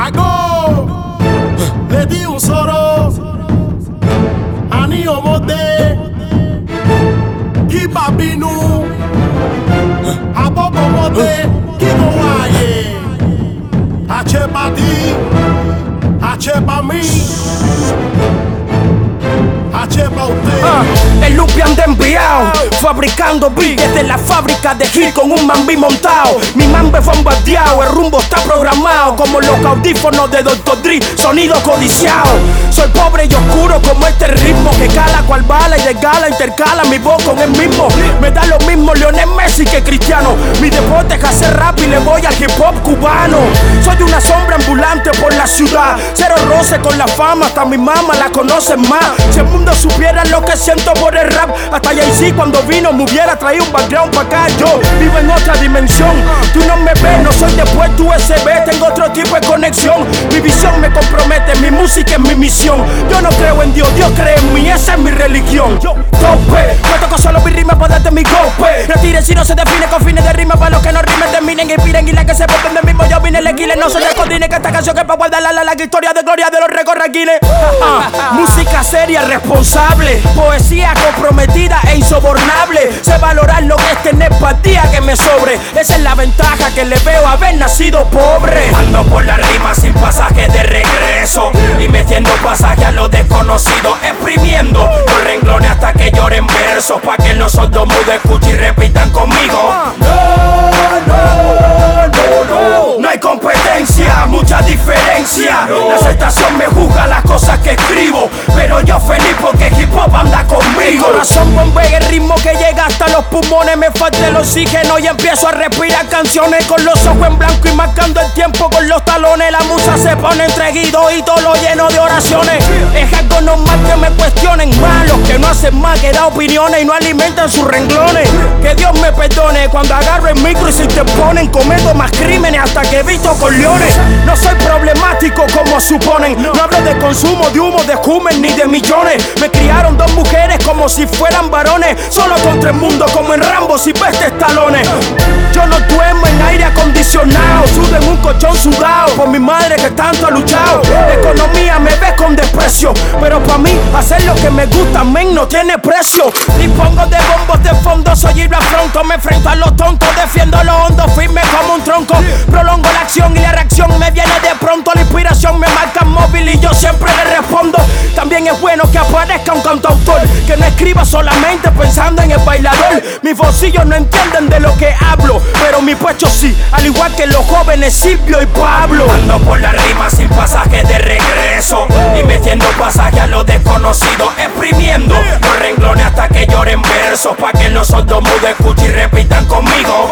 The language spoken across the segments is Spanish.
Hago, le di un soro, ani omode, kibabinu, abobo mode, kibowaye, achepa di, achepa mi, achepa usted. El Lupi anda enviado, fabricando beat desde la fábrica de Gil con un mambí montado. Mi mambo es bombardeado, el rumbo está programado como los audífonos de Dr. Dre, sonido codiciado. Soy pobre y oscuro como este ritmo que cala cual bala y desgala, intercala mi voz con el mismo. Me da lo mismo Lionel Messi que Cristiano. Mi deporte es hacer rap y le voy al hip hop cubano. Soy una sombra ambulante por la ciudad, cero roce con la fama, hasta mi mamá la conoce más. Si el mundo supiera lo que siento por el rap, hasta Jay-Z cuando vino me hubiera traído un background pa' acá. Yo vivo en otra dimensión, tú no me ves, no soy de puerto USB, tengo otro tipo de conexión. Mi visión me compromete, mi música es mi misión. Yo no creo en Dios, Dios cree en mí, esa es mi religión. Tope, no toco solo mi rima para darte mi golpe. Retire si no se define con fines de rima, para los que no rimen terminen y piren. Y la que se ponen del mismo, yo vine el equile, no se descodine que esta canción es para guardar la historia de gloria de los recorraquines. Música seria, responsable, poesía comprometida e insobornable. Sé valorar lo que es tener empatía que me sobre. Esa es la ventaja que le veo a haber nacido pobre. Ando por la rima sin pasaje de regreso y metiendo pasaje a lo desconocido, exprimiendo los renglones hasta que lloren versos, pa' que los sordos mudos escuchen y repitan conmigo. No hay competencia, mucha diferencia. La aceptación me juzga las cosas que escribo, pero yo feliz porque hip hop anda conmigo. Mi corazón bombea el ritmo que llega hasta los pulmones. Me falta el oxígeno y empiezo a respirar canciones con los ojos en blanco y marcando el tiempo con los talones. La musa se pone entre guido y todo lo lleno de oraciones. Es algo normal que me cuestionen, malos que no hacen más que dar opiniones y no alimentan sus renglones. Que Dios me perdone cuando agarro el micro y se interponen. Cometo más crímenes hasta que evito con leones. No soy problemático como suponen, no hablo de consumo de humo, de escumen ni de millones. Me criaron dos mujeres como si fueran varones, solo contra el mundo como en Rambo si vestes talones. Yo no duermo en aire acondicionado, sudo en un colchón sudado por mi madre que tanto ha luchado. La economía me ve con desprecio, pero pa' mí hacer lo que me gusta, men, no tiene precio. Dispongo de bombos de fondo, soy ir afronto, me enfrento a los tontos, defiendo lo hondo, firme como un tronco. Prolongo la acción y la reacción me viene de pronto. La inspiración me marca móvil y yo siempre le respondo. También es bueno que aparezca un cantautor que no escriba solamente pensando en el bailador. Mis bolsillos no entienden de lo que hablo, pero mi pecho sí, al igual que los jóvenes Silvio y Pablo. Ando por la rima sin pasaje de regreso y metiendo pasaje a lo desconocido, exprimiendo los renglones hasta que lloren versos, pa' que los sordos mudos escuchen y repitan conmigo.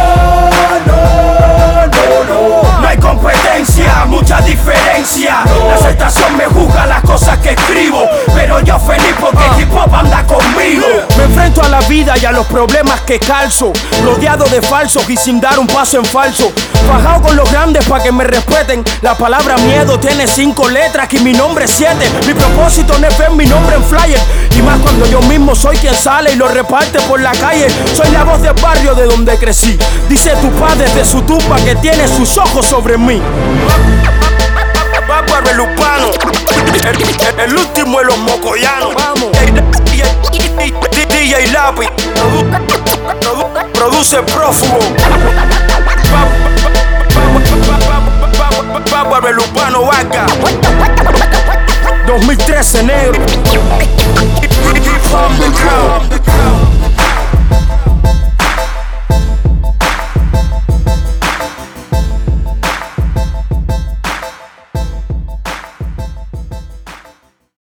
No hay competencia, mucha diferencia. La aceptación me juzga las cosas que escribo, pero yo feliz porque hip hop anda conmigo. Me enfrento a la vida y a los problemas que calzo, rodeado de falsos y sin dar un paso en falso. Fajado con los grandes pa' que me respeten. La palabra miedo tiene 5 letras y mi nombre es 7. Mi propósito no es ver mi nombre en flyer, y más cuando yo mismo soy quien sale y lo reparte por la calle. Soy la voz del barrio de donde crecí. Dice tu padre desde su tumba que tiene sus ojos sobre mí. Bárbaro Urbano, el último de los mocoyanos. DJ Lápiz produce Prófugo. Bárbaro Urbano Vaca 2013 negro. From the ground.